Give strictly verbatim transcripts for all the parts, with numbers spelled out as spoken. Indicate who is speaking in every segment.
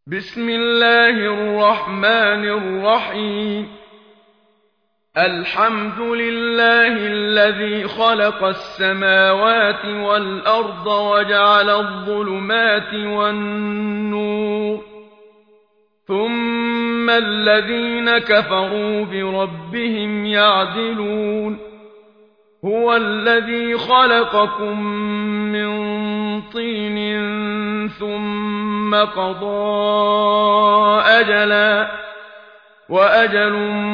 Speaker 1: بسم الله الرحمن الرحيم. الحمد لله الذي خلق السماوات والأرض وجعل الظلمات والنور، ثم الذين كفروا بربهم يعدلون. هو الذي خلقكم من طين ثم قضى أجلا وأجل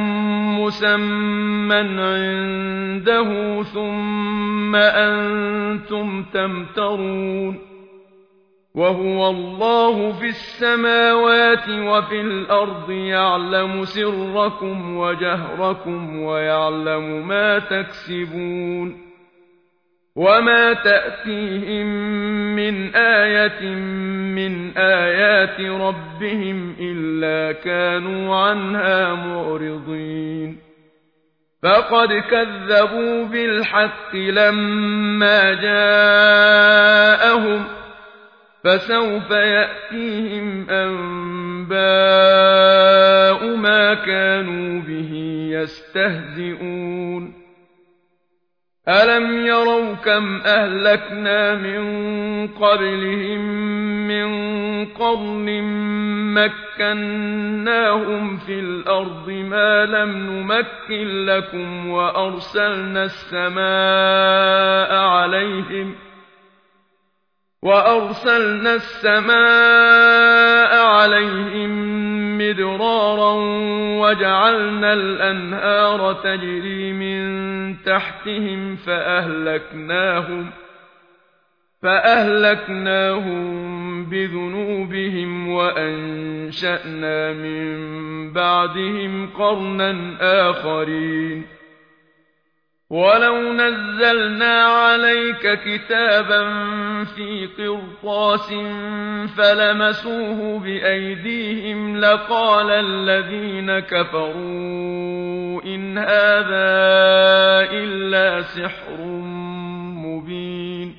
Speaker 1: مسمى عنده ثم أنتم تمترون. وهو الله في السماوات وفي الأرض يعلم سركم وجهركم ويعلم ما تكسبون. وما تأتيهم من آية من آيات ربهم إلا كانوا عنها معرضين. فقد كذبوا بالحق لما جاءهم، فسوف يأتيهم أنباء ما كانوا به يستهزئون. ألم يروا كم أهلكنا من قبلهم من قرن مكناهم في الأرض ما لم نمكن لكم وأرسلنا السماء عليهم وأرسلنا السماء عليهم مدرارا وجعلنا الأنهار تجري من تحتهم فأهلكناهم فأهلكناهم بذنوبهم وأنشأنا من بعدهم قرنا آخرين. ولو نزلنا عليك كتابا في قرطاس فلمسوه بأيديهم لقال الذين كفروا إن هذا إلا سحر مبين.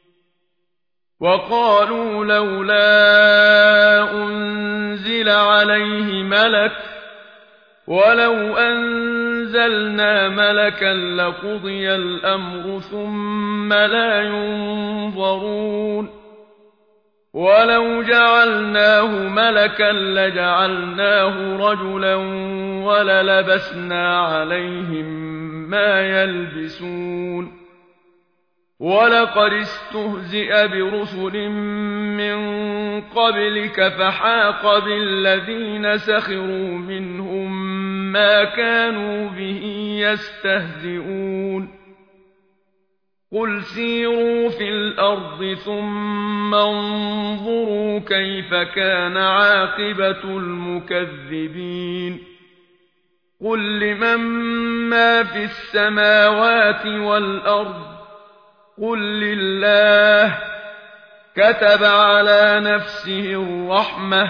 Speaker 1: وقالوا لولا أنزل عليه ملك ولو أنزلنا ملكا لقضي الأمر ثم لا ينظرون. ولو جعلناه ملكا لجعلناه رجلا وللبسنا عليهم ما يلبسون. ولقد استهزئ برسل من قبلك فحاق بالذين سخروا منهم ما كانوا به يستهزئون. قل سيروا في الأرض ثم انظروا كيف كان عاقبة المكذبين. قل لمن ما في السماوات والأرض قل لله. كتب على نفسه الرحمة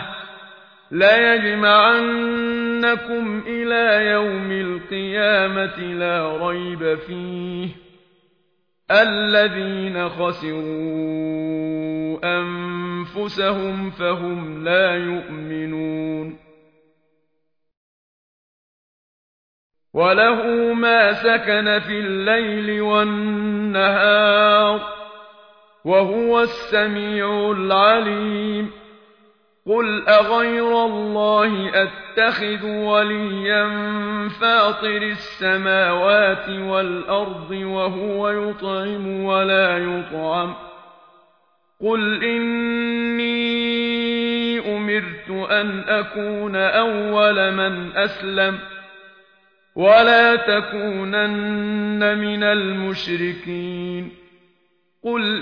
Speaker 1: ليجمعنكم إلى يوم القيامة لا ريب فيه. الذين خسروا أنفسهم فهم لا يؤمنون. وله ما سكن في الليل والنهار وهو السميع العليم. قل أغير الله أتخذ وليا فاطر السماوات والأرض وهو يطعم ولا يطعم. قل إني أمرت أن أكون أول من أسلم ولا تكونن من المشركين. قل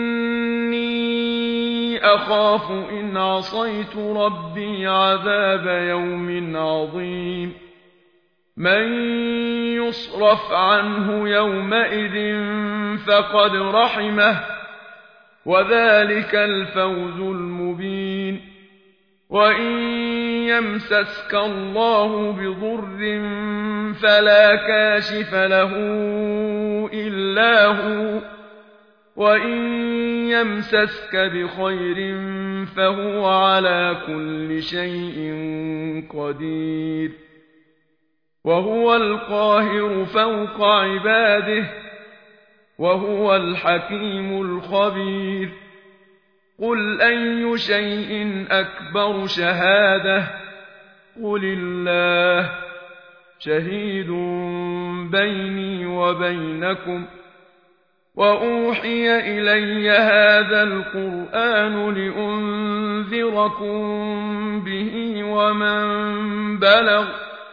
Speaker 1: إني أخاف إن عصيت ربي عذاب يوم عظيم. من يصرف عنه يومئذ فقد رحمه وذلك الفوز المبين. وإن يمسسك الله بضر فلا كاشف له إلا هو وإن يمسسك بخير فهو على كل شيء قدير وهو القاهر فوق عباده وهو الحكيم الخبير قل أي شيء أكبر شهادة قل الله شهيد بيني وبينكم وأوحي إلي هذا القرآن لأنذركم به ومن بلغ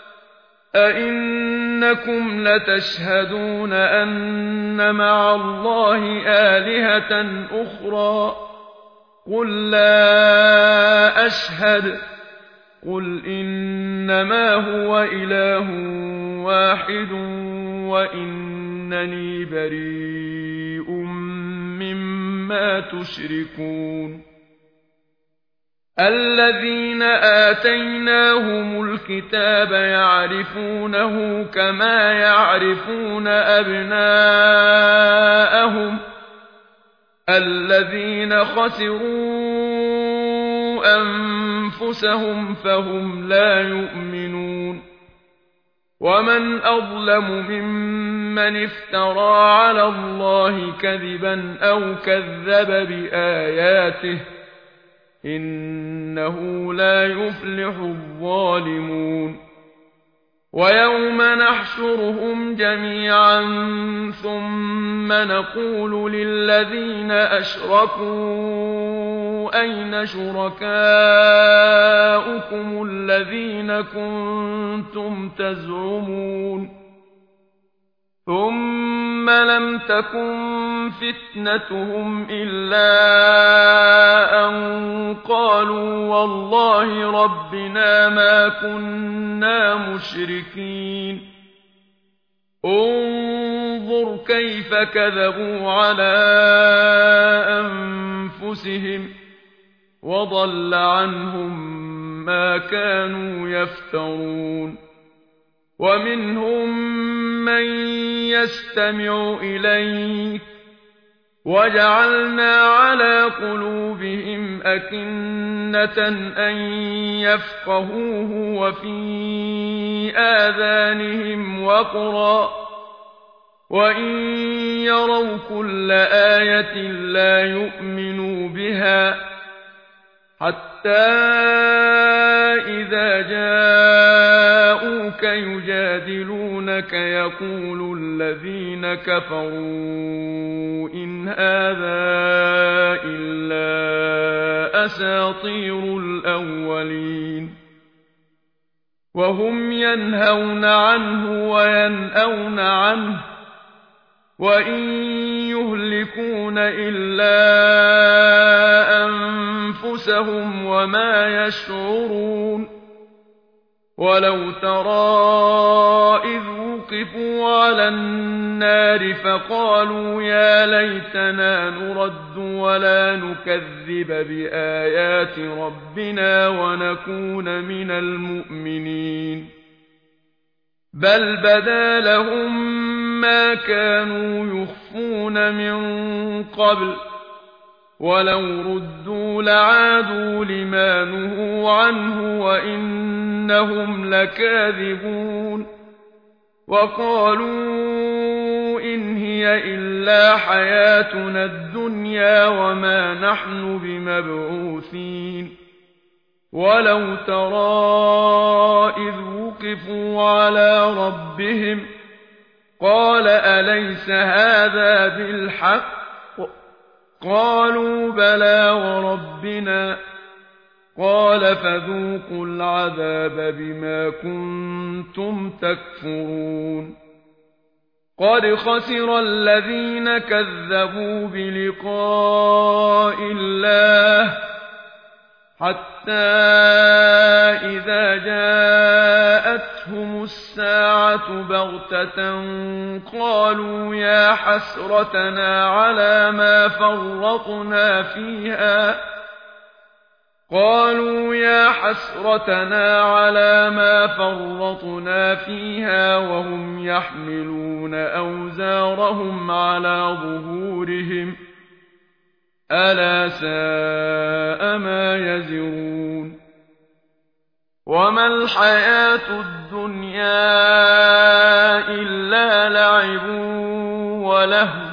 Speaker 1: أئنكم لتشهدون أن مع الله آلهة أخرى قل لا أشهد قل إنما هو إله واحد وإنني بريء مما تشركون الذين آتيناهم الكتاب يعرفونه كما يعرفون أبناءهم الذين خسروا أنفسهم فهم لا يؤمنون ومن أظلم ممن افترى على الله كذبا أو كذب بآياته إنه لا يفلح الظالمون ويوم نحشرهم جميعا ثم نقول للذين أشركوا أين شركاؤكم الذين كنتم تزعمون ثم لم تكن فتنتهم إلا أن قالوا والله ربنا ما كنا مشركين انظر كيف كذبوا على أنفسهم وضل عنهم ما كانوا يفترون ومنهم من يستمع إليك وجعلنا على قلوبهم أكنة أن يفقهوه وفي آذانهم وقرا وإن يروا كل آية لا يؤمنوا بها حتى إذا جاءوك يجادلونك يقول الذين كفروا إن هذا إلا أساطير الأولين وهم ينهون عنه وينأون عنه وإن يهلكون إلا أنفسهم وما يشعرون ولو ترى إذ وقفوا على النار فقالوا يا ليتنا نرد ولا نكذب بآيات ربنا ونكون من المؤمنين بل بدا لهم ما كانوا يخفون من قبل ولو ردوا لعادوا لما نهوا عنه وإنهم لكاذبون وقالوا إن هي إلا حياتنا الدنيا وما نحن بمبعوثين ولو ترى إذ وقفوا على ربهم قال أليس هذا بالحق قالوا بلى وربنا قال فذوقوا العذاب بما كنتم تكفرون قد خسر الذين كذبوا بلقاء الله حتى إذا جاءتهم الساعة بغتة قالوا يا حسرتنا على ما فرطنا فيها قالوا يا حسرتنا على ما فرطنا فيها وهم يحملون أوزارهم على ظهورهم ألا ساء ما يزرون وما الحياة الدنيا إلا لعب ولهو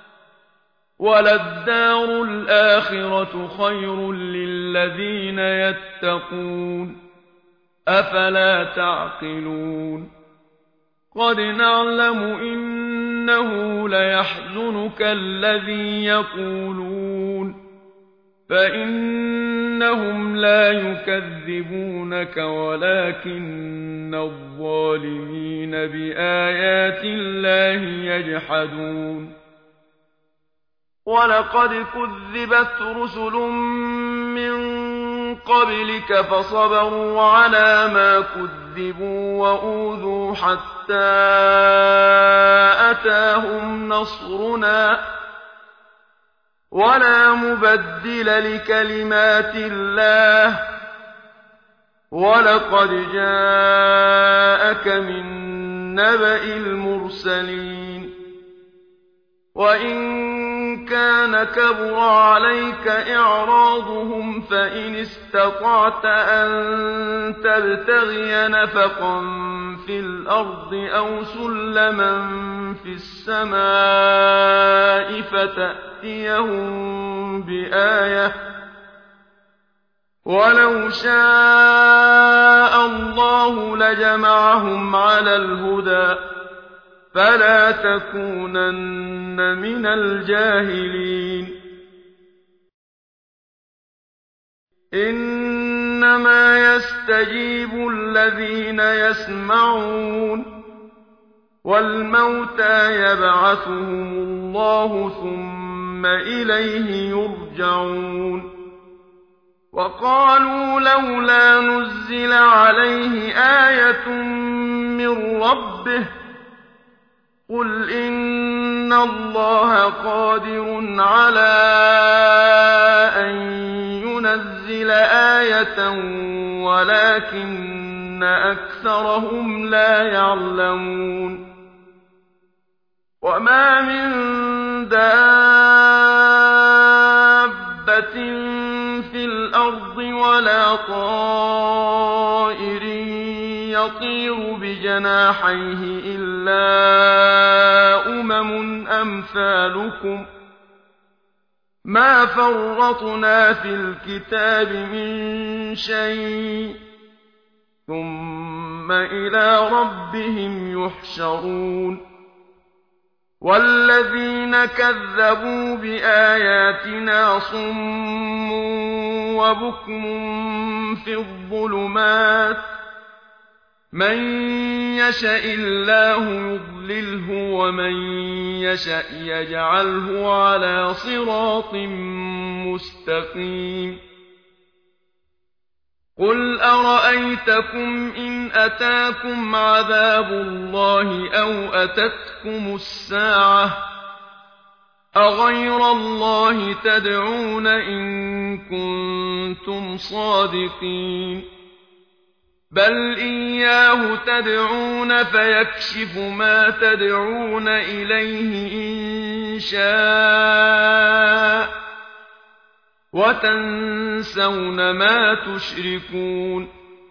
Speaker 1: وللدار الآخرة خير للذين يتقون أفلا تعقلون قد نعلم إنه ليحزنك الذي يقولون فإنهم لا يكذبونك ولكن الظالمين بآيات الله يجحدون ولقد كذبت رسل من قبلك فصبروا على ما كذبوا وأوذوا حتى أتاهم نصرنا ولا مبدل لكلمات الله ولقد جاءك من نبأ المرسلين وإن كان كبر عليك إعراضهم فإن استطعت أن تبتغي نفقا في الأرض أو سلما في السماء فتأتيهم بآية ولو شاء الله لجمعهم على الهدى فلا تكونن من الجاهلين إنما يستجيب الذين يسمعون والموتى يبعثهم الله ثم إليه يرجعون وقالوا لولا نزل عليه آية من ربه قل إن الله قادر على أن ينزل آية ولكن أكثرهم لا يعلمون وما من دابة في الأرض ولا طائر يطير بجناحيه إلا أمم أمثالكم ما فرطنا في الكتاب من شيء ثم إلى ربهم يحشرون والذين كذبوا بآياتنا صم وبكم في الظلمات من يشاء الله يضلله ومن يشاء يجعله على صراط مستقيم قل أرأيتكم إن أتاكم عذاب الله أو أتتكم الساعة أغير الله تدعون إن كنتم صادقين بل إياه تدعون فيكشف ما تدعون إليه إن شاء وتنسون ما تشركون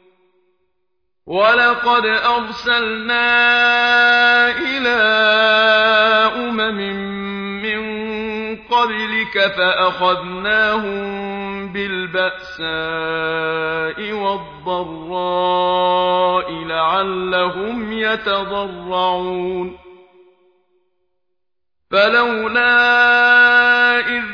Speaker 1: ولقد أرسلنا إلى أمم من قبلك فأخذناهم بالبأساء والضراء لعلهم يتضرعون فلولا إذ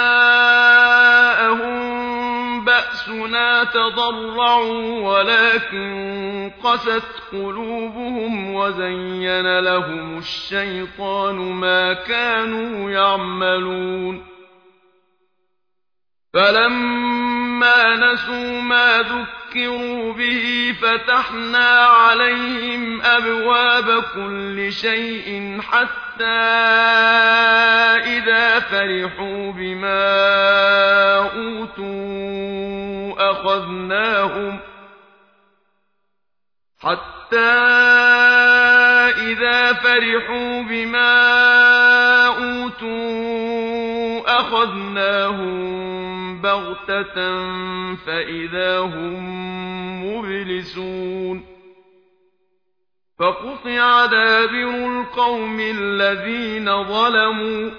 Speaker 1: جاءهم بأسنا تضرعوا ولكن قست قلوبهم وزين لهم الشيطان ما كانوا يعملون فلما نسوا ما ذكروا به فتحنا عليهم أبواب كل شيء حتى إذا فرحوا بما أوتوا أخذناهم حتى إذا فرحوا بما أوتوا أخذناهم بغتة فإذا هم مبلسون فقطع دابر القوم الذين ظلموا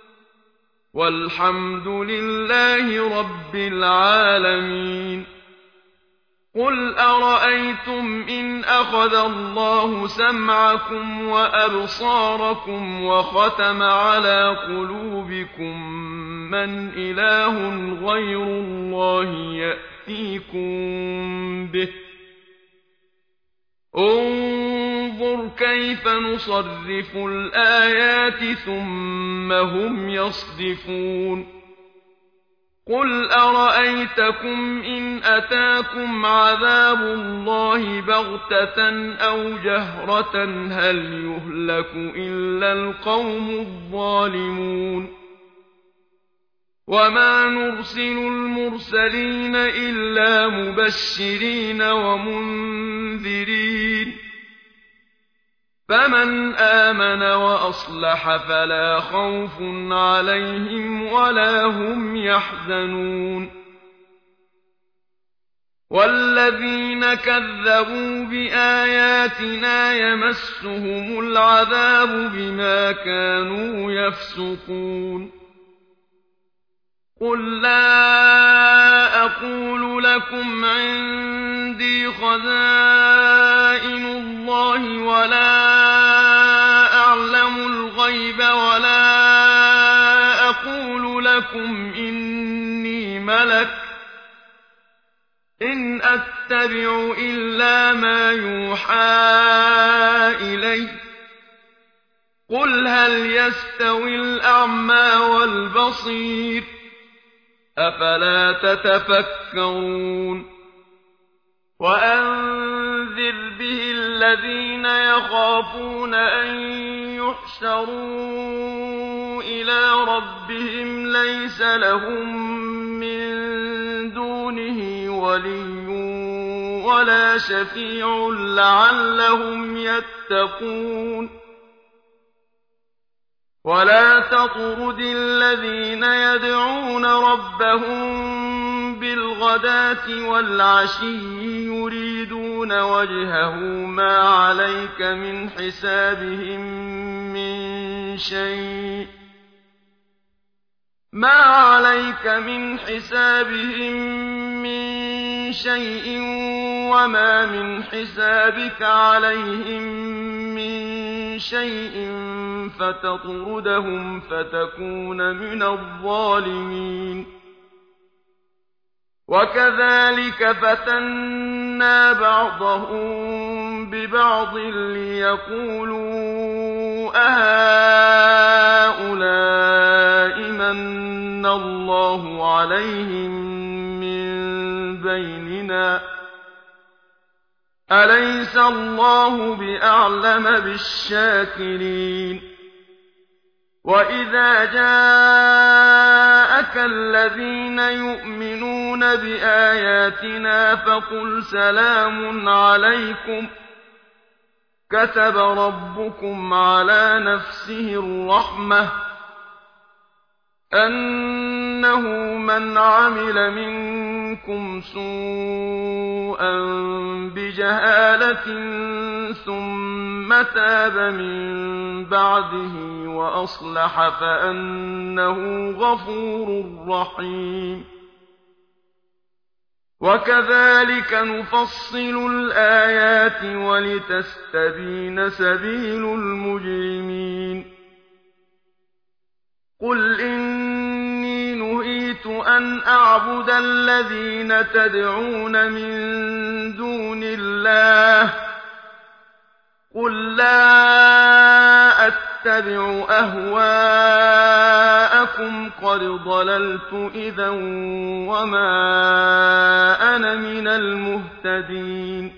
Speaker 1: والحمد لله رب العالمين قل أرأيتم إن أخذ الله سمعكم وأبصاركم وختم على قلوبكم من إله غير الله يأتيكم به انظر كيف نصرف الآيات ثم هم يصدفون قل أرأيتكم إن أتاكم عذاب الله بغتة أو جهرة هل يهلك إلا القوم الظالمون وما نرسل المرسلين إلا مبشرين ومنذرين فمن آمن وأصلح فلا خوف عليهم ولا هم يحزنون والذين كذبوا بآياتنا يمسهم العذاب بما كانوا يفسقون قل لا أقول لكم عندي خزائن الله ولا أعلم الغيب ولا أقول لكم إني ملك إن أتبع إلا ما يوحى إلي قل هل يستوي الأعمى والبصير أفلا تتفكرون وأنذر به الذين يخافون أن يحشروا إلى ربهم ليس لهم من دونه ولي ولا شفيع لعلهم يتقون ولا تطرد الذين يدعون ربهم بالغداة والعشي يريدون وجهه ما عليك من حسابهم من شيء ما عليك من حسابهم من شيء وما من حسابك عليهم من شيء فتطردهم فتكون من الظالمين وكذلك فتنا بعضهم ببعض ليقولوا أهؤلاء من الله عليهم من بيننا أليس الله بأعلم بالشاكرين وإذا جاءك الذين يؤمنون بآياتنا فقل سلام عليكم كتب ربكم على نفسه الرحمة أنه من عمل منكم سوءا بجهالة ثم تاب من بعده وأصلح فأنه غفور رحيم وكذلك نفصل الآيات ولتستبين سبيل المجرمين قل إني نهيت أن أعبد الذين تدعون من دون الله قل لا أتبع أهواءكم قد ضللت إذا وما أنا من المهتدين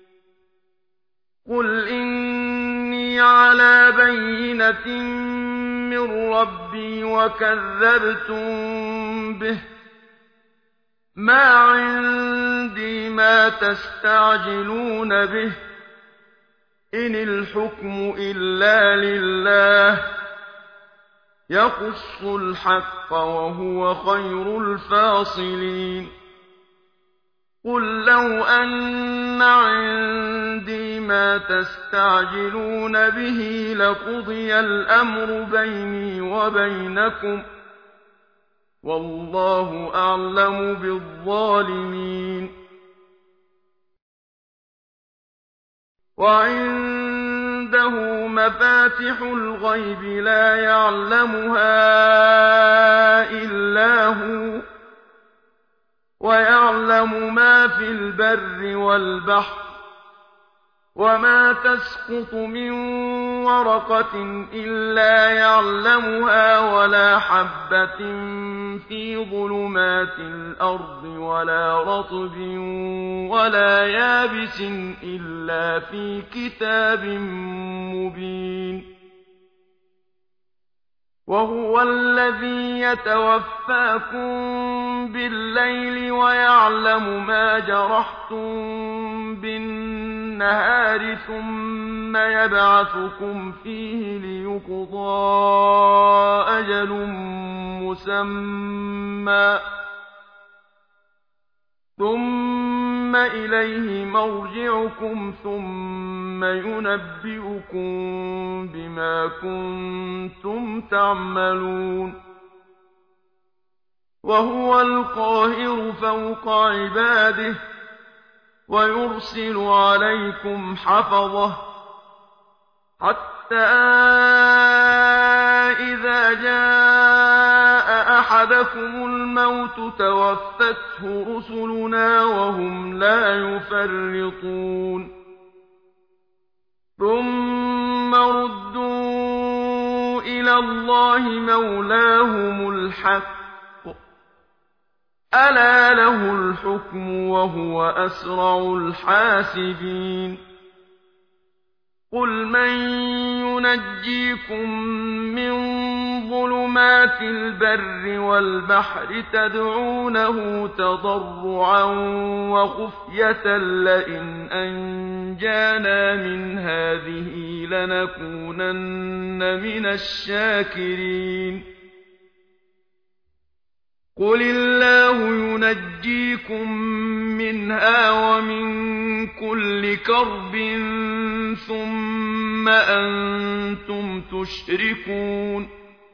Speaker 1: قل إني على بينة من ربي وكذبتم به ما عندي ما تستعجلون به إن الحكم إلا لله يقص الحق وهو خير الفاصلين قل لو أن عندي ما تستعجلون به لقضي الأمر بيني وبينكم والله أعلم بالظالمين وعنده مفاتح الغيب لا يعلمها إلا هو ويعلم ما في البر والبحر وما تسقط من ورقة إلا يعلمها ولا حبة في ظلمات الأرض ولا رطب ولا يابس إلا في كتاب مبين وهو الذي يتوفاكم بالليل ويعلم ما جرحتم بالنهار ثم يبعثكم فيه ليقضى أجل مسمى ثم إليه مرجعكم ثم ينبئكم بما كنتم تعملون وهو القاهر فوق عباده ويرسل عليكم حفظه حتى إذا جاء أحدكم الموت توفته رسلنا وهم لا يفرطون ثم ردوا إلى الله مولاهم الحق ألا له الحكم وهو أسرع الحاسبين قل من ينجيكم من ظلمات البر والبحر تدعونه تضرعا وخفية لئن أنجانا من هذه لنكونن من الشاكرين قل الله ينجيكم منها ومن كل كرب ثم أنتم تشركون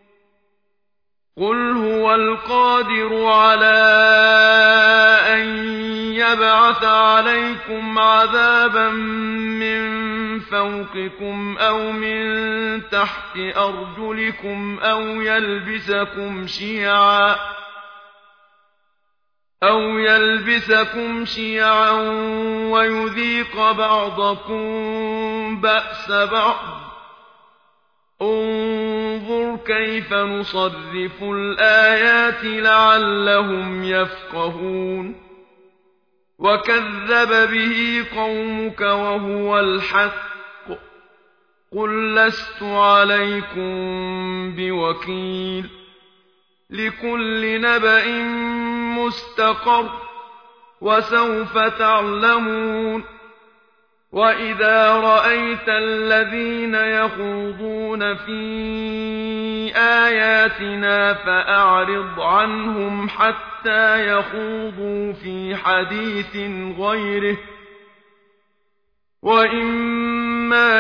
Speaker 1: قل هو القادر على أن يبعث عليكم عذابا من فوقكم أو من تحت أرجلكم أو يلبسكم شيعا أو يلبسكم شيعا ويذيق بعضكم بأس بعض انظر كيف نصرف الآيات لعلهم يفقهون وكذب به قومك وهو الحق قل لست عليكم بوكيل لكل نبأ مستقر وسوف تعلمون وإذا رأيت الذين يخوضون في آياتنا فأعرض عنهم حتى يخوضوا في حديث غيره وإما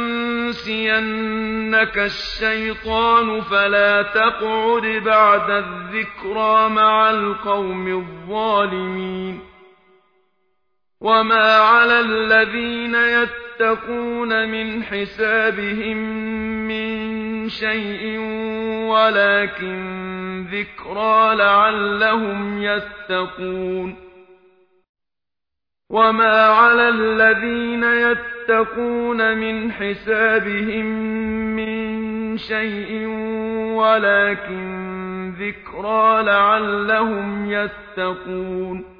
Speaker 1: ينسينك الشيطان فلا تقعد بعد الذكرى مع القوم الظالمين وما على الذين يتقون من حسابهم من شيء ولكن ذكرى لعلهم يتقون وما على الذين يتقون من حسابهم من شيء ولكن ذكرى لعلهم يتقون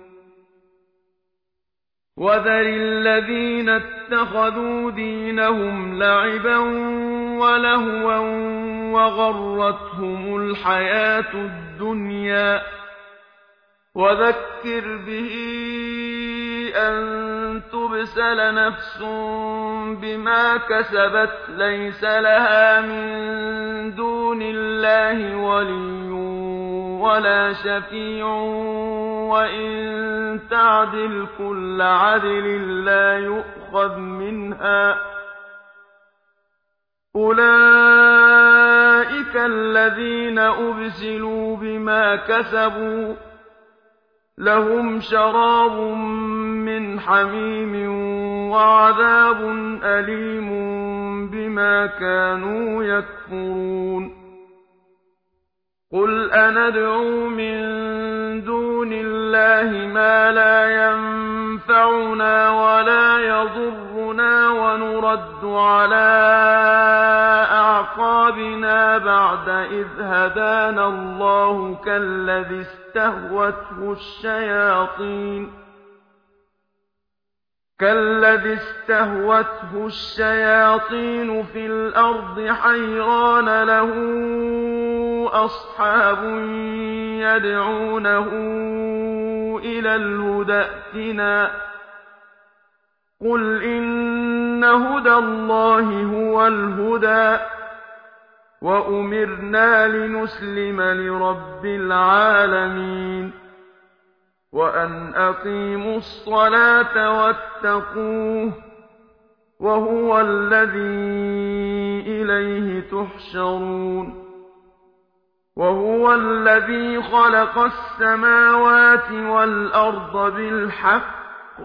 Speaker 1: وذر الذين اتخذوا دينهم لعبا ولهوا وغرتهم الحياة الدنيا وذكر به أن تبسل نفس بما كسبت ليس لها من دون الله ولي ولا شفيع وإن تعدل كل عدل لا يؤخذ منها أولئك الذين أبسلوا بما كسبوا لهم شراب من حميم وعذاب أليم بما كانوا يكفرون قل أندعو من دون الله ما لا ينفعنا ولا يضرنا ونرد على أعقابنا بعد إذ هدانا الله كالذي استهوته الشياطين كالذي استهوته الشياطين في الأرض حيران له أصحاب يدعونه إلى الهدى ائتنا قل إن هدى الله هو الهدى وأمرنا لنسلم لرب العالمين وأن أقيموا الصلاة واتقوه وهو الذي إليه تحشرون وهو الذي خلق السماوات والأرض بالحق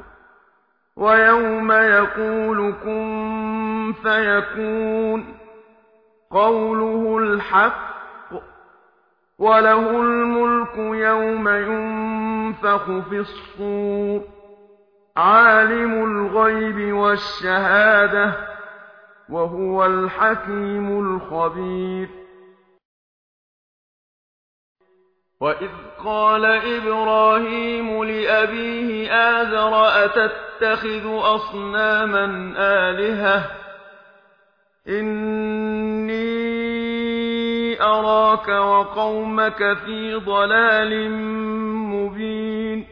Speaker 1: ويوم يقول كن فيكون قوله الحق وله الملك يوم ينفخ في الصور عالم الغيب والشهادة وهو الحكيم الخبير وإذ قال إبراهيم لأبيه آزر أتتخذ أصناما آلهة إني أراك وقومك في ضلال مبين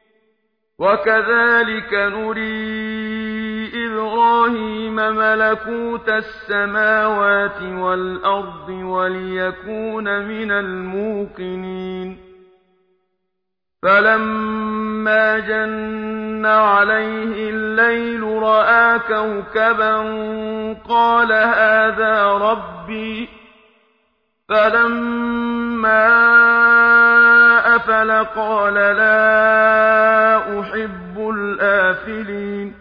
Speaker 1: وكذلك نري إبراهيم ملكوت السماوات والأرض وليكون من الموقنين فلما جن عليه الليل رأى كوكبا قال هذا ربي فلما أفل قال لا أحب الآفلين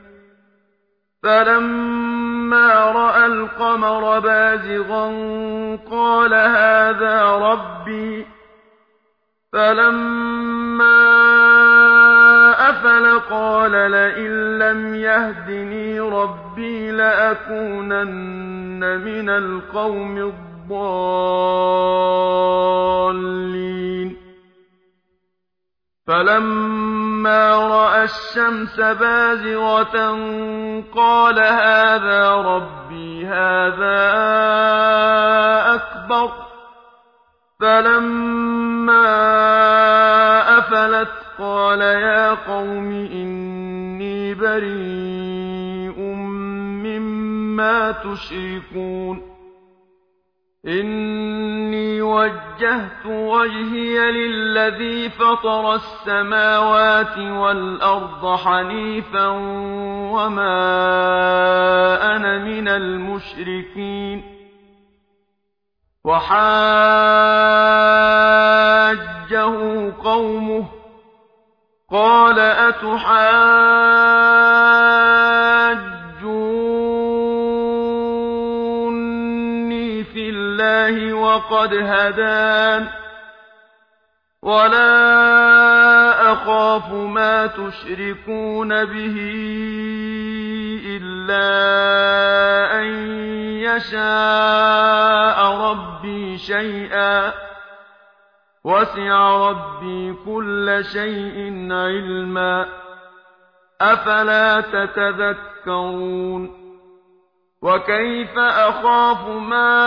Speaker 1: فلما رأى القمر بازغا قال هذا ربي فلما أفل قال لئن لم يهدني ربي لأكونن من القوم الضالين فلما رأى الشمس بازغة قال هذا ربي هذا أكبر فلما أفلت قال يا قوم إني بريء مما تشركون إني وجهت وجهي للذي فطر السماوات والأرض حنيفا وما أنا من المشركين وحاجه قومه قال أتحاجوني في الله وقد هدان ولا أخاف ما تشركون به إلا أن يشاء ربي شيئا وسع ربي كل شيء علما أفلا تتذكرون وكيف أخاف ما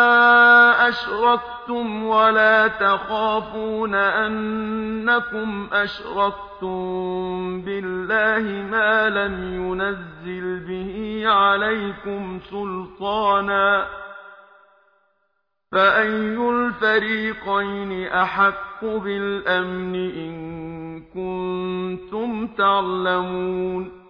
Speaker 1: أشركتم ولا تخافون أنكم أشركتم بالله ما لم ينزل به عليكم سلطانا فأي الفريقين أحق بالأمن إن كنتم تعلمون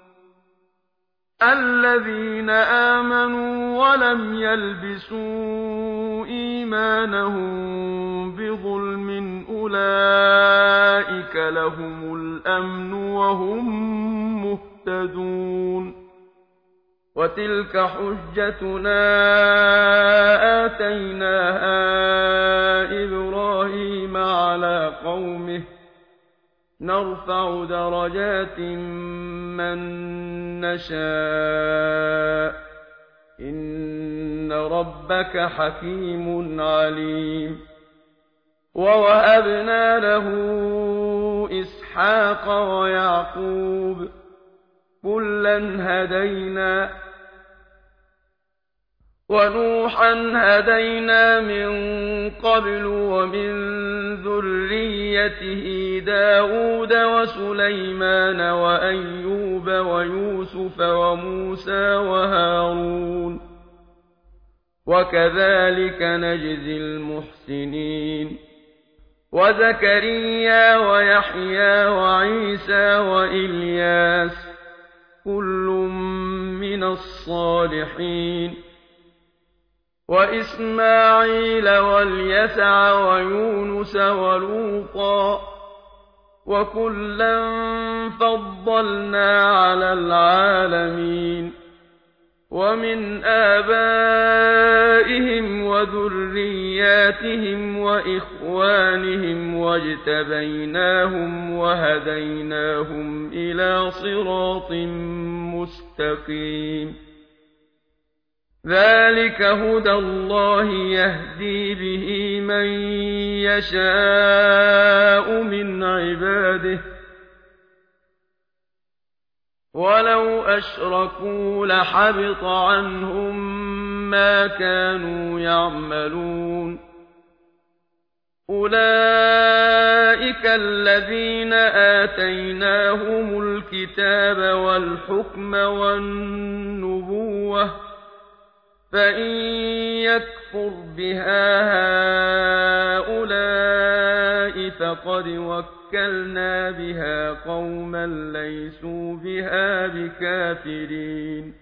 Speaker 1: الذين آمنوا ولم يلبسوا إيمانهم بظلم أولئك لهم الأمن وهم مهتدون وتلك حجتنا آتيناها إبراهيم على قومه نرفع درجات من نشاء إن ربك حكيم عليم ووهبنا له إسحاق ويعقوب كلا هدينا ونوحا هدينا من قبل ومن ذريته داود وسليمان وأيوب ويوسف وموسى وهارون وكذلك نجزي المحسنين وزكريا ويحيى وعيسى وإلياس كل من الصالحين وإسماعيل واليسع ويونس ولوطا وكلا فضلنا على العالمين ومن آبائهم وذرياتهم وإخوانهم واجتبيناهم وهديناهم إلى صراط مستقيم ذلك هدى الله يهدي به من يشاء من عباده ولو أشركوا لحبط عنهم ما كانوا يعملون أولئك الذين آتيناهم الكتاب والحكم والنبوة فإن يكفر بها هؤلاء فقد وكلنا بها قوما ليسوا بها بكافرين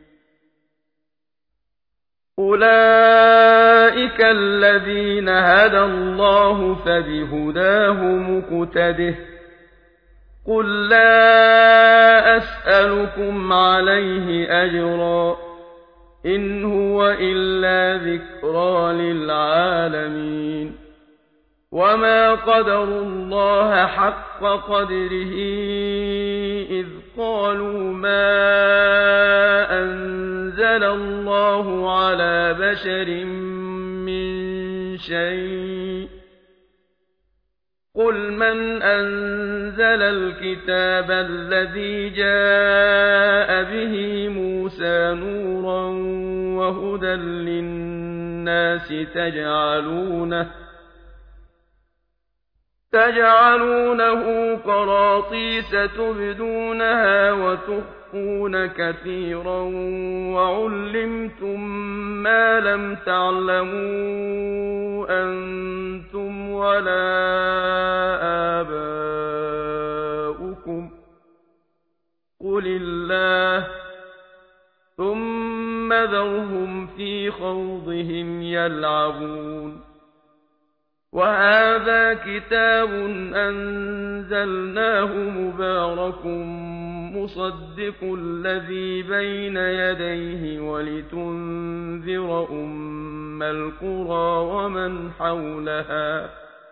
Speaker 1: أولئك الذين هدى الله فبهداه مقتده قل لا أسألكم عليه أجرا إن هو إلا ذكرى للعالمين وما قدروا الله حق قدره إذ قالوا ما أنزل الله على بشر من شيء قل من أنزل الكتاب الذي جاء به موسى نورا وهدى للناس تجعلونه تجعلونه قراطيس تبدونها وتخفون كثيرا وعلمتم ما لم تعلموا أنتم ولا آباؤكم قل الله ثم ذرهم في خوضهم يلعبون وهذا كتاب أنزلناه مبارك مصدق الذي بين يديه ولتنذر أم القرى ومن حولها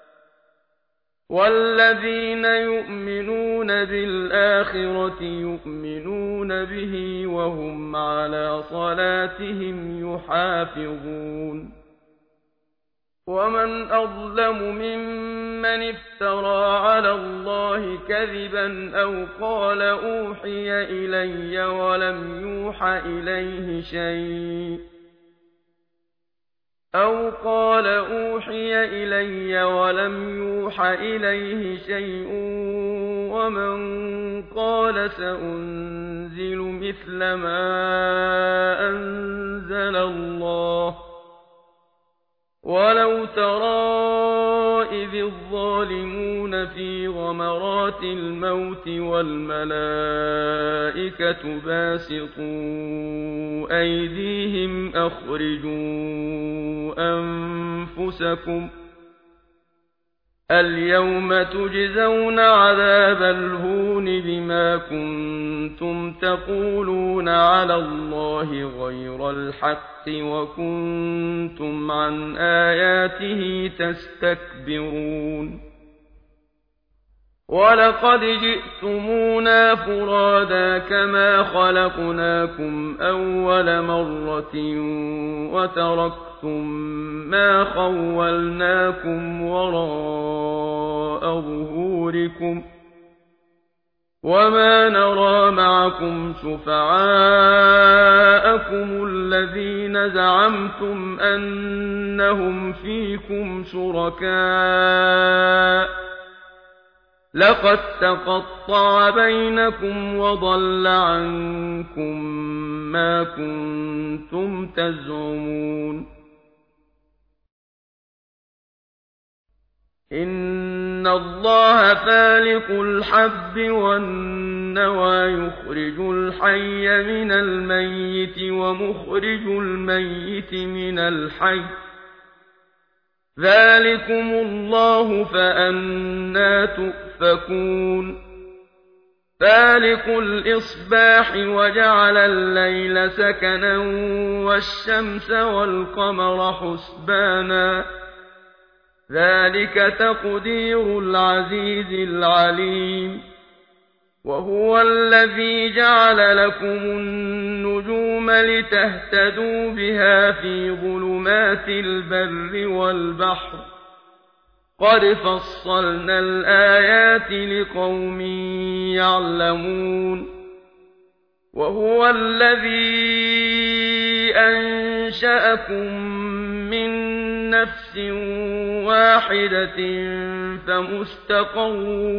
Speaker 1: والذين يؤمنون بالآخرة يؤمنون به وهم على صلاتهم يحافظون ومن أظلم ممن من افترى على الله كذبا أو قال أوحي إلي ولم يوح إليه شيء أو قال أوحي إلي ولم يوح إليه شيء ومن قال سأنزل مثل ما أنزل الله ولو ترى إذ الظالمون في غمرات الموت والملائكة باسطوا أيديهم أخرجوا أنفسكم اليوم تجزون عذاب الهون بما كنتم تقولون على الله غير الحق وكنتم عن آياته تستكبرون ولقد جئتمونا فرادا كما خلقناكم أول مرة وتركتم ما خولناكم وراء ظهوركم وما نرى معكم شفعاءكم الذين زعمتم أنهم فيكم شركاء لقد تقطع بينكم وضل عنكم ما كنتم تزعمون إن الله فالق الحب والنوى يخرج الحي من الميت ومخرج الميت من الحي ذلكم الله فأنى تؤفكون فالق الإصباح وجعل الليل سكنا والشمس والقمر حسبانا ذلك تقدير العزيز العليم وهو الذي جعل لكم النجوم لتهتدوا بها في ظلمات البر والبحر قد فصلنا الآيات لقوم يعلمون وهو الذي أنشأكم من نفس واحدة فمستقر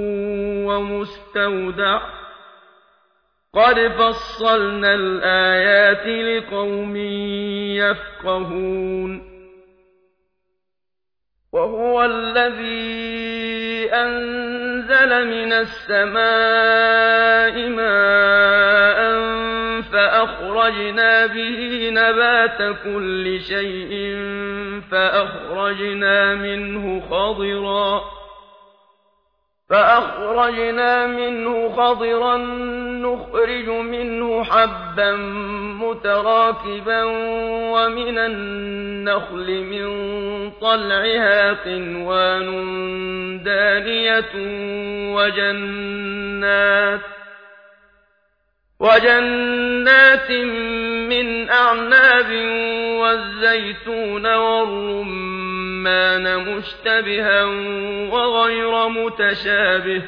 Speaker 1: ومستودع قد فصلنا الآيات لقوم يفقهون وهو الذي أنزل من السماء ماء فأخرجنا به نبات كل شيء فأخرجنا منه خضرا فأخرجنا منه خضرا نخرج منه حبا متراكبا ومن النخل من طلعها قنوان دانية وجنات وجنات من أعناب والزيتون والرمان مشتبها وغير متشابه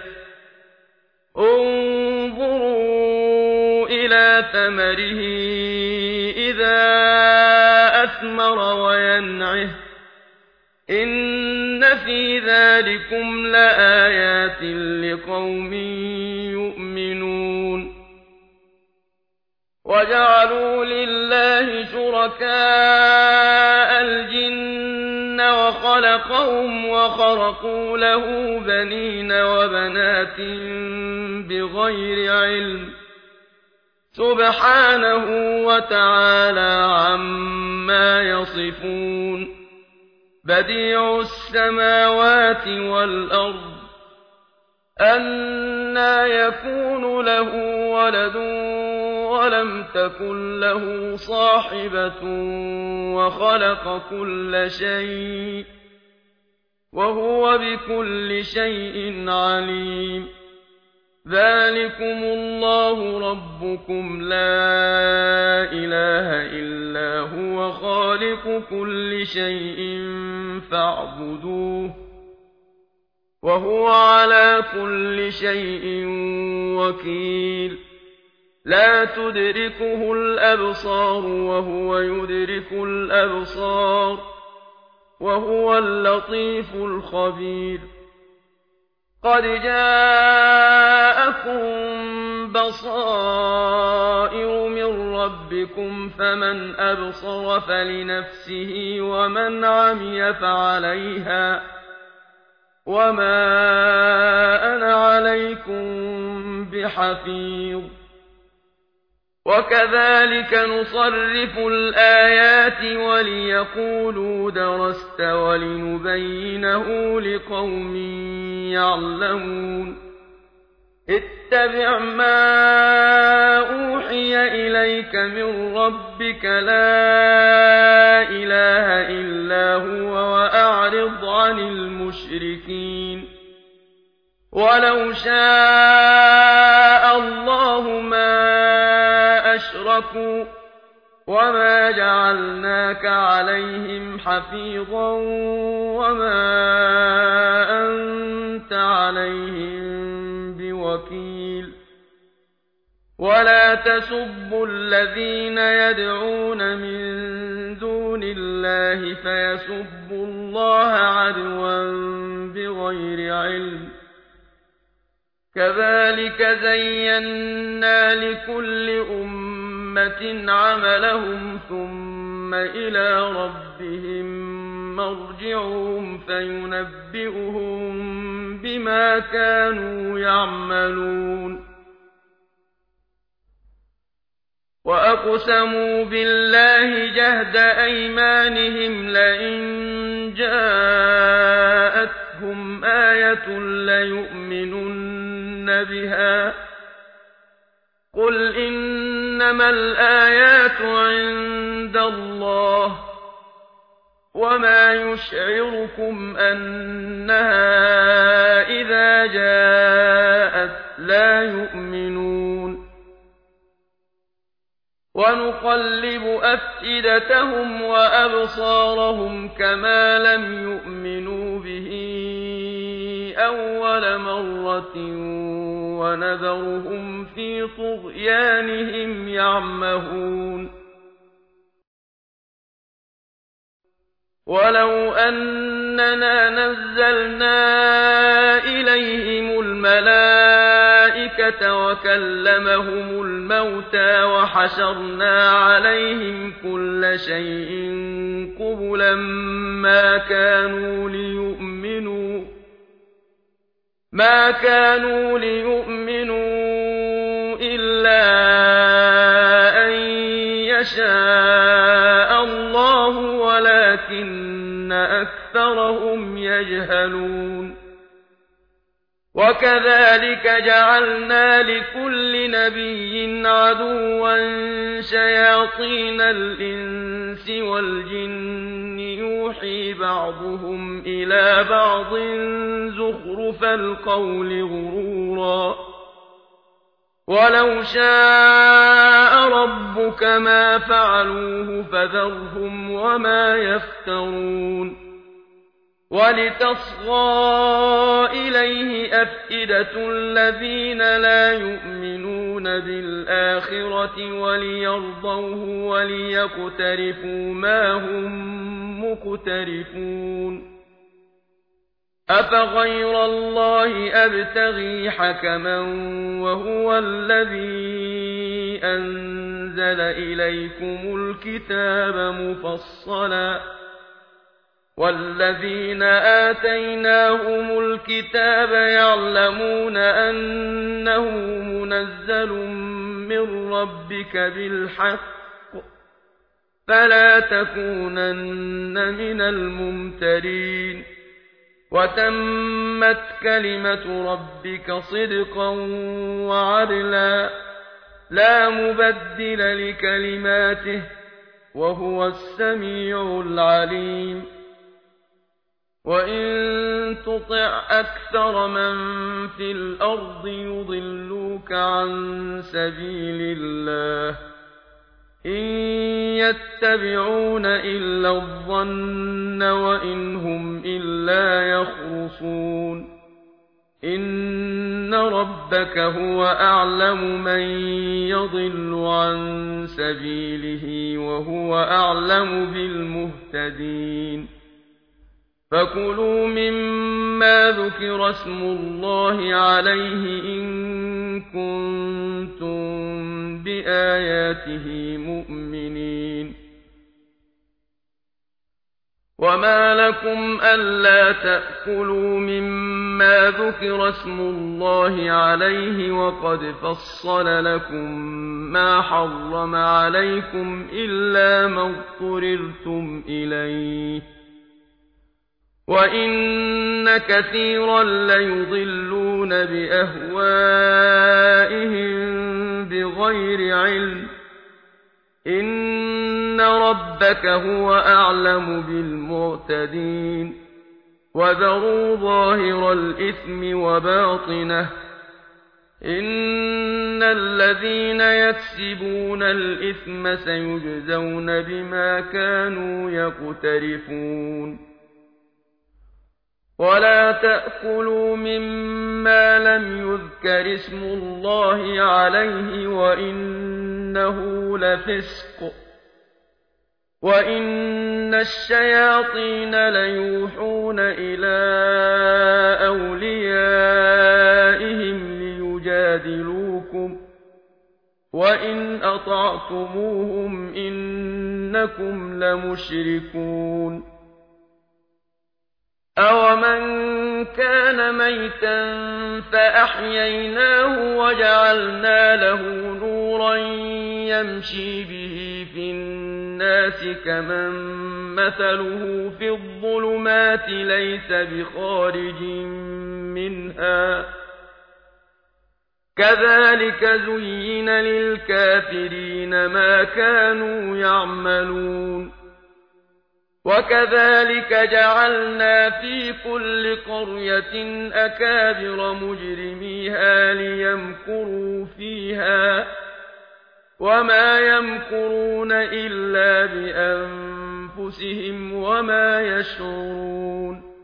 Speaker 1: انظروا إلى ثمره إذا أثمر وينعه إن في ذلكم لآيات لقوم يؤمنون وجعلوا لله شركاء الجن وخلقهم وخرقوا له بنين وبنات بغير علم سبحانه وتعالى عما يصفون بديع السماوات والأرض أنى يكون له ولد ولم تكن له صاحبة وخلق كل شيء وهو بكل شيء عليم ذلكم الله ربكم لا إله إلا هو خالق كل شيء فاعبدوه وهو على كل شيء وكيل لا تدركه الأبصار وهو يدرك الأبصار وهو اللطيف الخبير قد جاءكم بصائر من ربكم فمن أبصر فلنفسه ومن عمي فعليها وما أنا عليكم بحفيظ وكذلك نصرف الآيات وليقولوا درست ولنبينه لقوم يعلمون اتبع ما أوحي إليك من ربك لا إله إلا هو وأعرض عن المشركين ولو شاء الله ما أشركوا وما جعلناك عليهم حفيظا وما أنت عليهم بوكيل ولا تسبوا الذين يدعون من دون الله فيسبوا الله عدوا بغير علم كذلك زينا لكل أمة عملهم ثم إلى ربهم مرجعهم فينبئهم بما كانوا يعملون وأقسموا بالله جهد أيمانهم لئن جاءتهم آية ليؤمنن بها قل إنما الآيات عند الله وما يشعركم أنها إذا جاءت لا يؤمنون ونقلب أفئدتهم وأبصارهم كما لم يؤمنوا به أول مرة ونذرهم في طغيانهم يعمهون ولو أننا نزلنا إليهم الملائكة وكلمهم الموتى وحشرنا عليهم كل شيء قبلا ما كانوا ليؤمنوا ما كانوا ليؤمنوا إلا أن يشاء الله ولكن أكثرهم يجهلون وكذلك جعلنا لكل نبي عدوا شياطين الإنس والجن يوحي بعضهم إلى بعض زخرف القول غرورا ولو شاء ربك ما فعلوه فذرهم وما يفترون ولتصغى إليه أفئدة الذين لا يؤمنون بالآخرة وليرضوه وليقترفوا ما هم مقترفون أفغير الله أبتغي حكما وهو الذي أنزل إليكم الكتاب مفصلا والذين آتيناهم الكتاب يعلمون أنه منزل من ربك بالحق فلا تكونن من الممترين وتمت كلمة ربك صدقا وعدلا لا مبدل لكلماته وهو السميع العليم وإن تطع أكثر من في الأرض يضلوك عن سبيل الله إن يتبعون إلا الظن وإن هم إلا يخرصون إن ربك هو أعلم من يضل عن سبيله وهو أعلم بالمهتدين فكلوا مما ذكر اسم الله عليه إن كنتم بآياته مؤمنين وما لكم ألا تأكلوا مما ذكر اسم الله عليه وقد فصل لكم ما حرم عليكم إلا ما اضطررتم إليه وإن كثيرا ليضلون بأهوائهم بغير علم إن ربك هو أعلم بالمعتدين وذروا ظاهر الإثم وباطنه إن الذين يكسبون الإثم سيجزون بما كانوا يقترفون ولا تأكلوا مما لم يذكر اسم الله عليه وإنه لفسق وإن الشياطين ليوحون إلى أوليائهم ليجادلوكم وإن أطعتموهم إنكم لمشركون أَوَمَنْ كَانَ مَيْتًا فَأَحْيَيْنَاهُ وَجَعَلْنَا لَهُ نُورًا يَمْشِي بِهِ فِي النَّاسِ كَمَن مَّثَلُهُ فِي الظُّلُمَاتِ لَيْسَ بِخَارِجٍ مِّنْهَا كَذَلِكَ زُيِّنَ لِلْكَافِرِينَ مَا كَانُوا يَعْمَلُونَ وكذلك جعلنا في كل قرية أكابر مجرميها ليمكروا فيها وما يمكرون إلا بأنفسهم وما يشعرون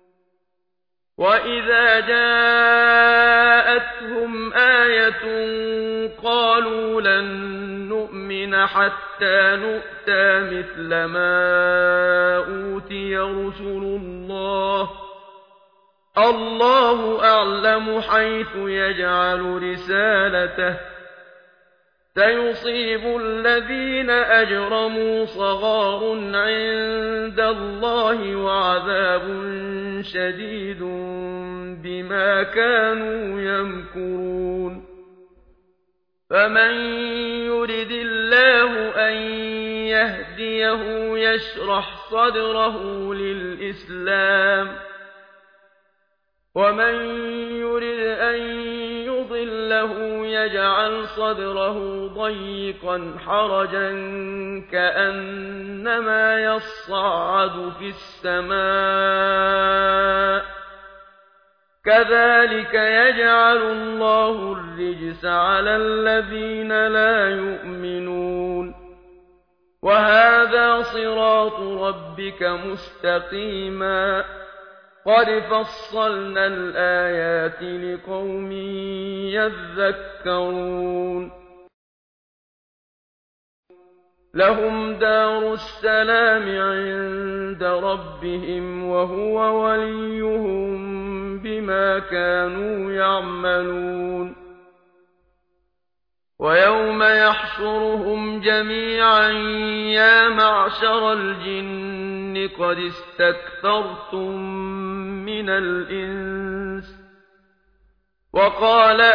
Speaker 1: وإذا جاءتهم آية قالوا لن نؤمن حتى نؤتى مثل ما أوتي رسل الله الله أعلم حيث يجعل رسالته سيصيب الذين أجرموا صغار عند الله وعذاب شديد بما كانوا يمكرون فمن يرد الله أن يهديه يشرح صدره للإسلام ومن يرد أن يضله يجعل صدره ضيقا حرجا كأنما يصعد في السماء كذلك يجعل الله الرجس على الذين لا يؤمنون وهذا صراط ربك مستقيما قد فصلنا الآيات لقوم يذكرون لهم دار السلام عند ربهم وهو وليهم بما كانوا يعملون ويوم يحشرهم جميعا يا معشر الجن قد استكثرتم من الإنس وقال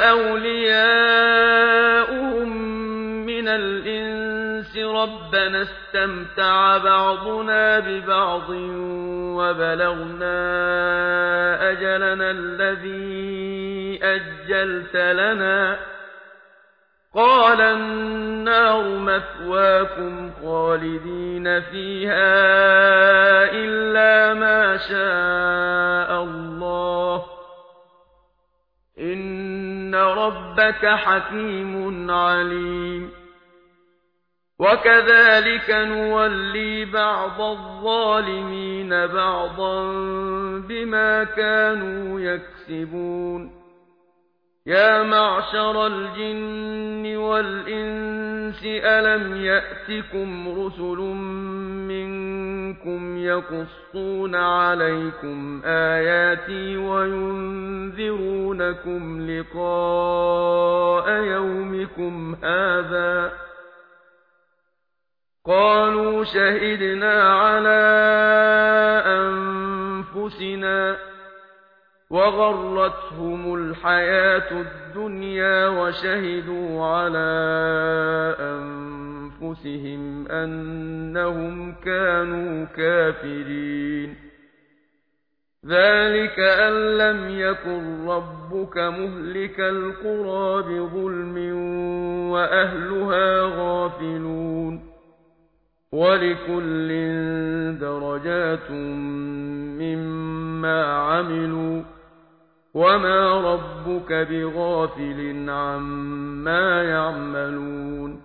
Speaker 1: أولياؤهم من الإنس ربنا استمتع بعضنا ببعض وبلغنا أجلنا الذي أجلت لنا قال النار مثواكم خالدين فيها إلا ما شاء الله إن ربك حكيم عليم وكذلك نولي بعض الظالمين بعضا بما كانوا يكسبون يا معشر الجن والإنس ألم يأتكم رسل منكم يقصون عليكم آياتي وينذرونكم لقاء يومكم هذا قالوا شهدنا على أنفسنا وغرتهم الحياة الدنيا وشهدوا على أنفسهم أنهم كانوا كافرين ذلك أن لم يكن ربك مهلك القرى بظلم وأهلها غافلون ولكل درجات مما عملوا وما ربك بغافل عما يعملون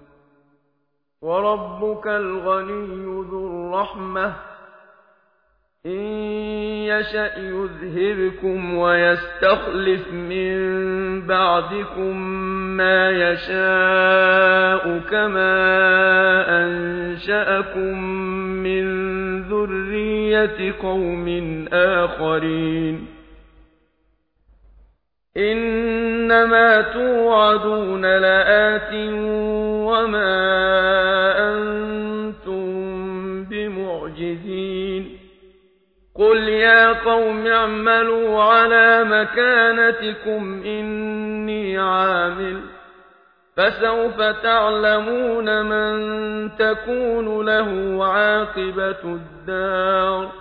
Speaker 1: وربك الغني ذو الرحمة إن يشأ يذهبكم ويستخلف من بعدكم ما يشاء كما أنشأكم من ذرية قوم آخرين إنما توعدون لآت وما أنتم بمعجزين قل يا قوم اعملوا على مكانتكم إني عامل فسوف تعلمون من تكون له عاقبة الدار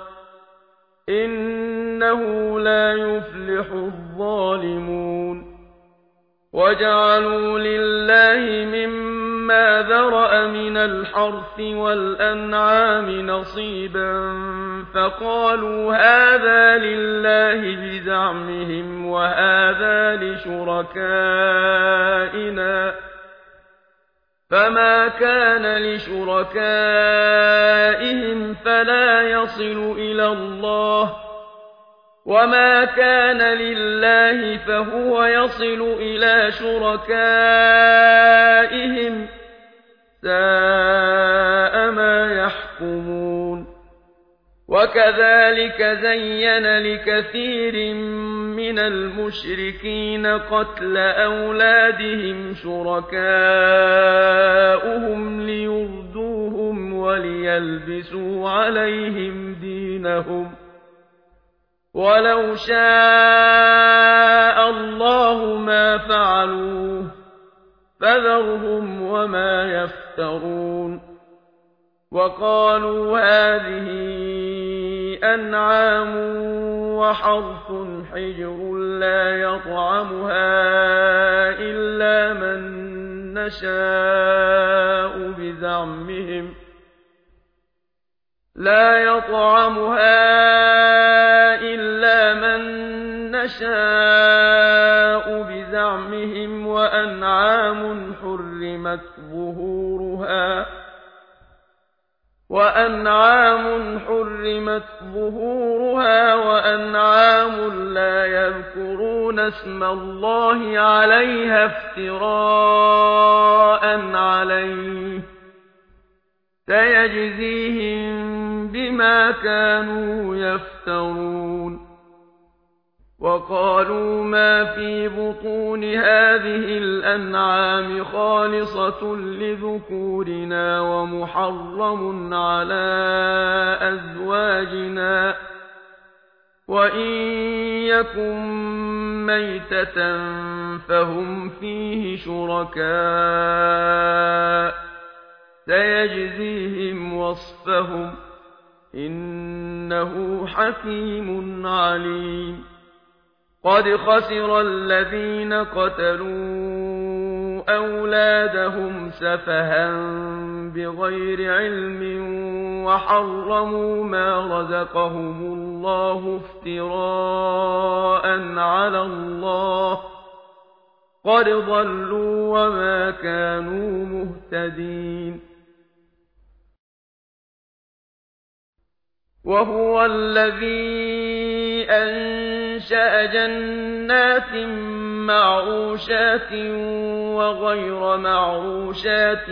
Speaker 1: إنه لا يفلح الظالمون وجعلوا لله مما ذرأ من الحرث والأنعام نصيبا فقالوا هذا لله بزعمهم وهذا لشركائنا فما كان لشركائهم فلا يصل إلى الله وما كان لله فهو يصل إلى شركائهم ساء ما يحكمون وكذلك زين لكثير من المشركين قتل أولادهم شركاؤهم ليردوهم وليلبسوا عليهم دينهم ولو شاء الله ما فعلوه فذرهم وما يفترون وقالوا هذه أنعام وحرث حجر لا يطعمها إلا من نشاء بزعمهم لا يطعمها إلا من نشاء بزعمهم وأنعام حرمت ظهورها وأنعام حرمت ظهورها وأنعام لا يذكرون اسم الله عليها افتراء عليه سيجزيهم بما كانوا يفترون وقالوا ما في بطون هذه الأنعام خالصة لذكورنا ومحرم على أزواجنا وإن يكن ميتة فهم فيه شركاء سيجزيهم وصفهم إنه حكيم عليم قد خسر الذين قتلوا أولادهم سفها بغير علم وحرموا ما رزقهم الله افتراء على الله قد ضلوا وما كانوا مهتدين وهو الذي أنشأ جنات معروشات وغير معروشات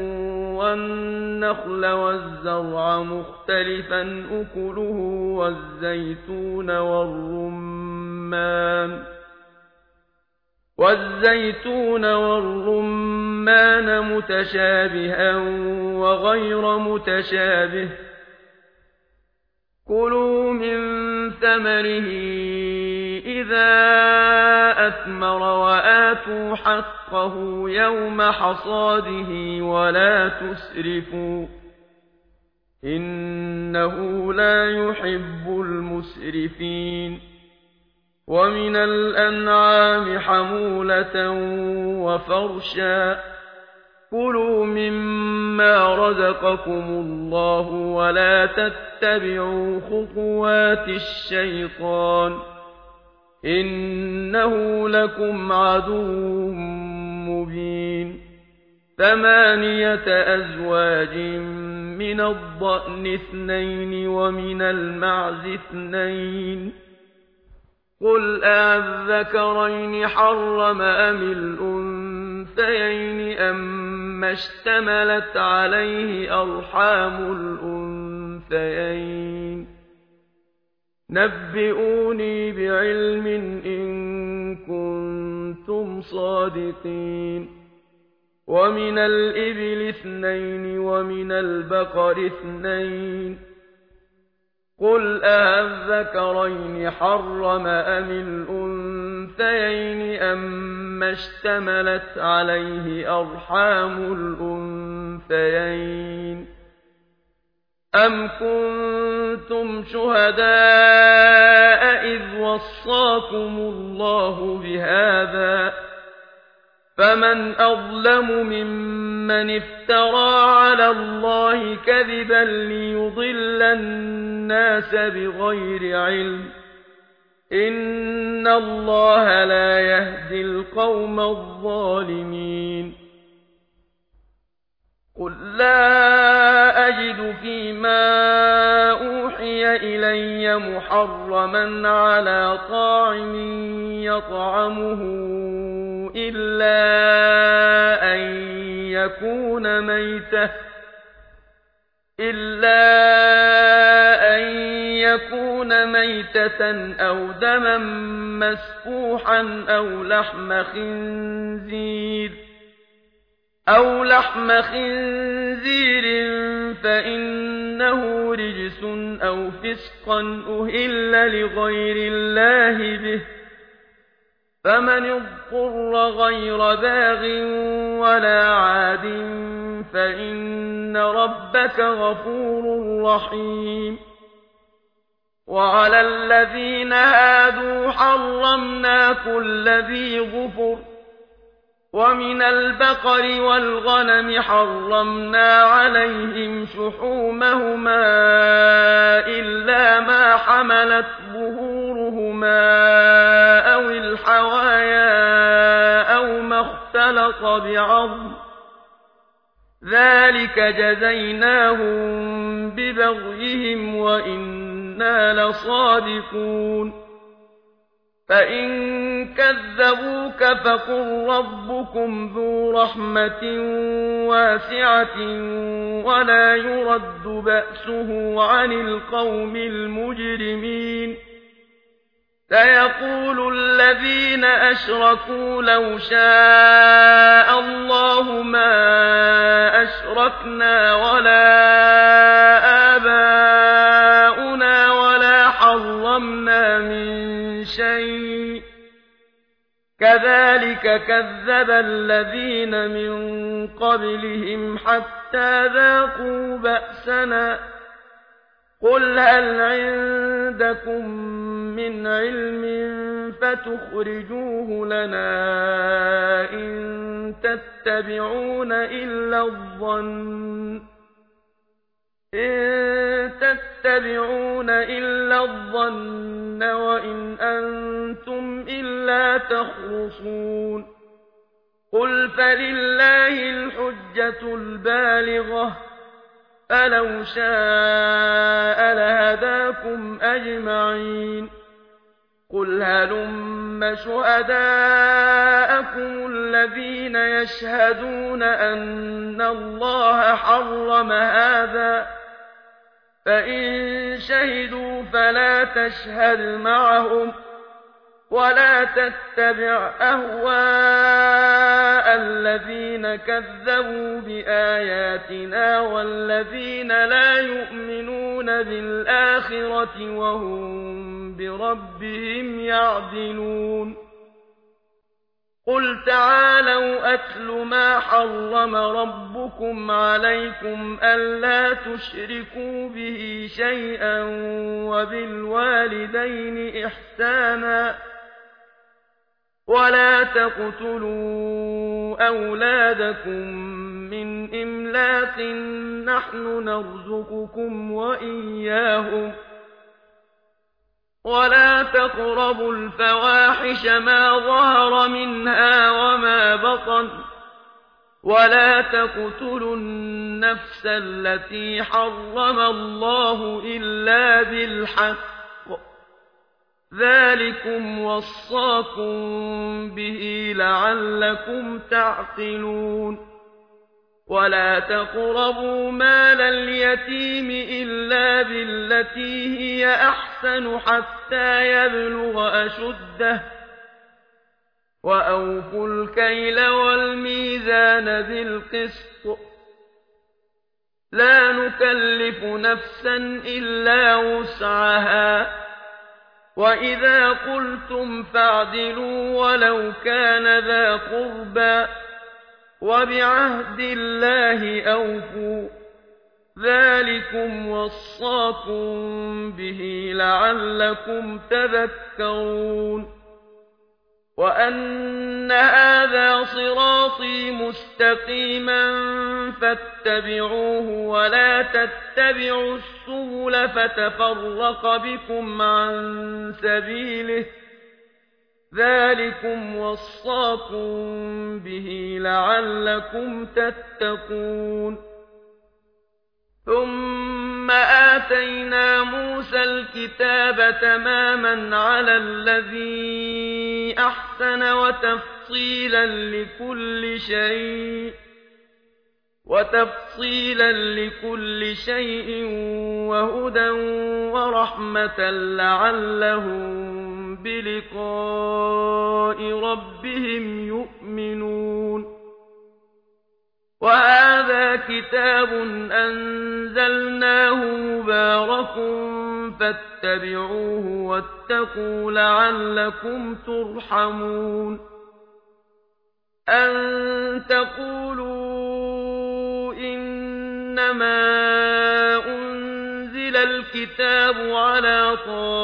Speaker 1: والنخل والزرع مختلفا أكله والزيتون والرمان والزيتون والرمان متشابها وغير متشابه كلوا من ثمره إذا أثمر وآتوا حقه يوم حصاده ولا تسرفوا إنه لا يحب المسرفين ومن الأنعام حمولة وفرشا كلوا مما رزقكم الله ولا تتبعوا خطوات الشيطان إنه لكم عدو مبين ثمانية أزواج من الضأن اثنين ومن المعز اثنين قل أذكرين حرم أم الأنثيين أما اشتملت عليه أرحام الأنثيين نبئوني بعلم إن كنتم صادقين ومن الإبل اثنين ومن البقر اثنين قل أذكرين حرم أم الأنثيين أما اشتملت عليه أرحام الأنثيين أم كنتم شهداء إذ وصاكم الله بهذا فمن أظلم ممن افترى على الله كذبا ليضل الناس بغير علم إن الله لا يهدي القوم الظالمين قل لا أجد فيما أوحي إلي محرما على طاعم يطعمه إلا أن يكون ميتة إلا أن يكون ميتة أو دما مسفوحا أو لحم خنزير أو لحم خنزير فإنه رجس أو فسقا أهل لغير الله به فمن اضطر غير باغ ولا عاد فإن ربك غفور رحيم وعلى الذين هادوا حرمنا كل ذي ظفر ومن البقر والغنم حرمنا عليهم شحومهما إلا ما حملت ظهورهما أو الحوايا أو ما اختلط بعظم ذلك جزيناهم ببغيهم وإنا لصادقون فإن كذبوك فقل ربكم ذو رحمة واسعة ولا يرد بأسه عن القوم المجرمين سيقول الذين أشركوا لو شاء الله ما أشركنا ولا آباؤنا ولا حرمنا من شيء كذلك كذب الذين من قبلهم حتى ذاقوا بأسنا قل هل عندكم من علم فتخرجوه لنا إن تتبعون إلا الظن إن تتبعون إلا الظن وإن أنتم إلا تخرصون قل فلله الحجة البالغة فلو شاء لهداكم أجمعين قل هلم شهداءكم الذين يشهدون أن الله حرم هذا فإن شهدوا فلا تشهد معهم ولا تتبع أهواء الذين كذبوا بآياتنا والذين لا يؤمنون بالآخرة وهم بربهم يعدلون قل تعالوا أتل ما حرم ربكم عليكم ألا تشركوا به شيئا وبالوالدين إحسانا ولا تقتلوا أولادكم من إملاق نحن نرزقكم وإياهم ولا تقربوا الفواحش ما ظهر منها وما بطن ولا تقتلوا النفس التي حرم الله إلا بالحق ذلكم وصاكم به لعلكم تعقلون ولا تقربوا مال اليتيم إلا بالتي هي أحسن حتى يبلغ أشده وأوفوا الكيل والميزان بالقسط لا نكلف نفسا إلا وسعها وإذا قلتم فاعدلوا ولو كان ذا قربى وبعهد الله أوفوا ذلكم وصاكم به لعلكم تذكرون وأن هذا صراطي مستقيما فاتبعوه ولا تتبعوا السبل فتفرق بكم عن سبيله ذلكم وصاكم به لعلكم تتقون ثم آتينا موسى الكتاب تماما على الذي أحسن وتفصيلا لكل شيء وتفصيلا لكل شيء وهدى ورحمة لعلهم بلقاء ربهم يؤمنون وهذا كتاب أنزلناه مبارك فاتبعوه واتقوا لعلكم ترحمون أن تقولوا إنما أنزل الكتاب على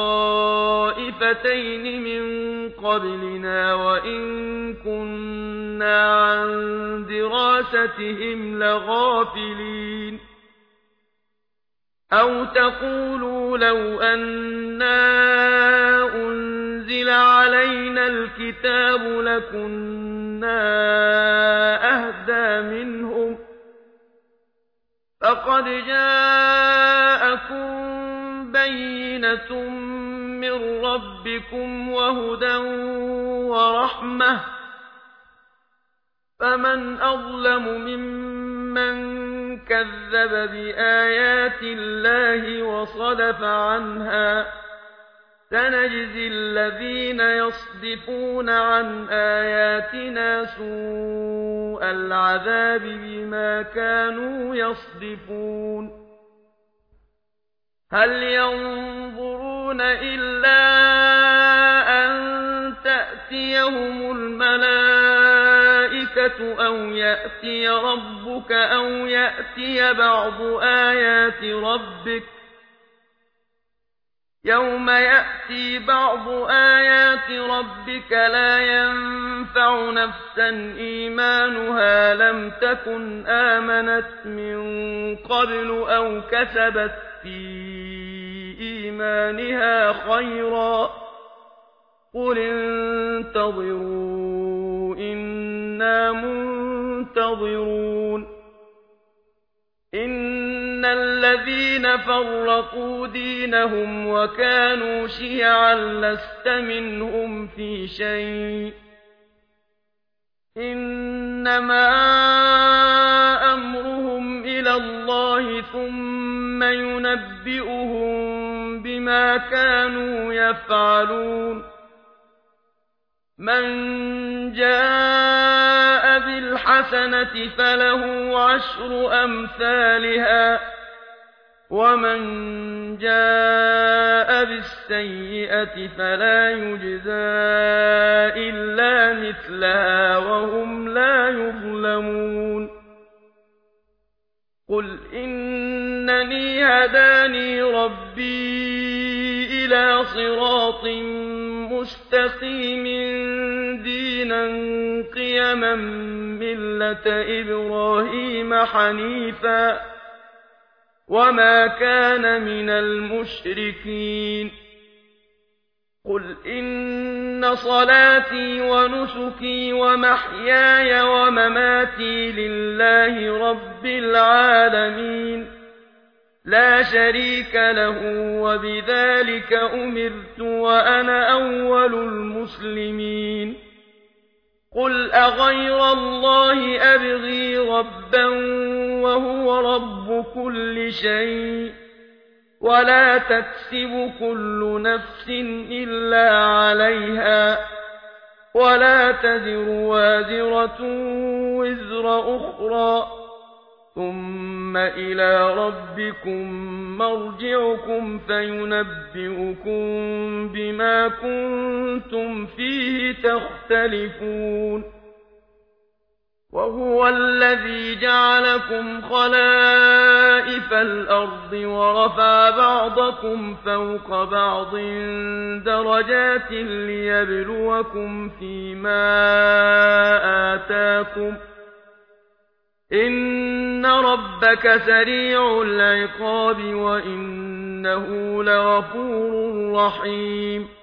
Speaker 1: طائفتين من قبلنا وإن كنا عن دراستهم لغافلين أو تقولوا لو أنا أنزل علينا الكتاب لكنا أهدى منهم فقد جاءكم بينة من ربكم وهدى ورحمة فمن أظلم ممن كذب بآيات الله وصدف عنها سنجزي الذين يصدفون عن آياتنا سوء العذاب بما كانوا يصدفون هل ينظرون إلا أن تأتيهم الملائكة أو يأتي ربك أو يأتي بعض آيات ربك يوم يأتي بعض آيات ربك لا ينفع نفسا إيمانها لم تكن آمنت من قبل أو كسبت في إيمانها خيرا قل انتظروا إنا منتظرون إن إن الذين فرقوا دينهم وكانوا شيعا لست منهم في شيء إنما أمرهم إلى الله ثم ينبئهم بما كانوا يفعلون من جاء بالحسنة فله عشر أمثالها ومن جاء بالسيئة فلا يجزى إلا مثلها وهم لا يظلمون قل إنني هداني ربي إلى صراط مستقيم دينا قيما ملة إبراهيم حنيفا وما كان من المشركين قل إن صلاتي ونسكي ومحياي ومماتي لله رب العالمين لا شريك له وبذلك أمرت وأنا أول المسلمين قل أغير الله أبغي ربا وهو رب كل شيء ولا تكسب كل نفس إلا عليها ولا تزر وازرة وزر أخرى ثم إلى ربكم مرجعكم فينبئكم بما كنتم فيه تختلفون وهو الذي جعلكم خلائف الأرض ورفع بعضكم فوق بعض درجات ليبلوكم فيما آتاكم إن ربك سريع العقاب وإنه لغفور رحيم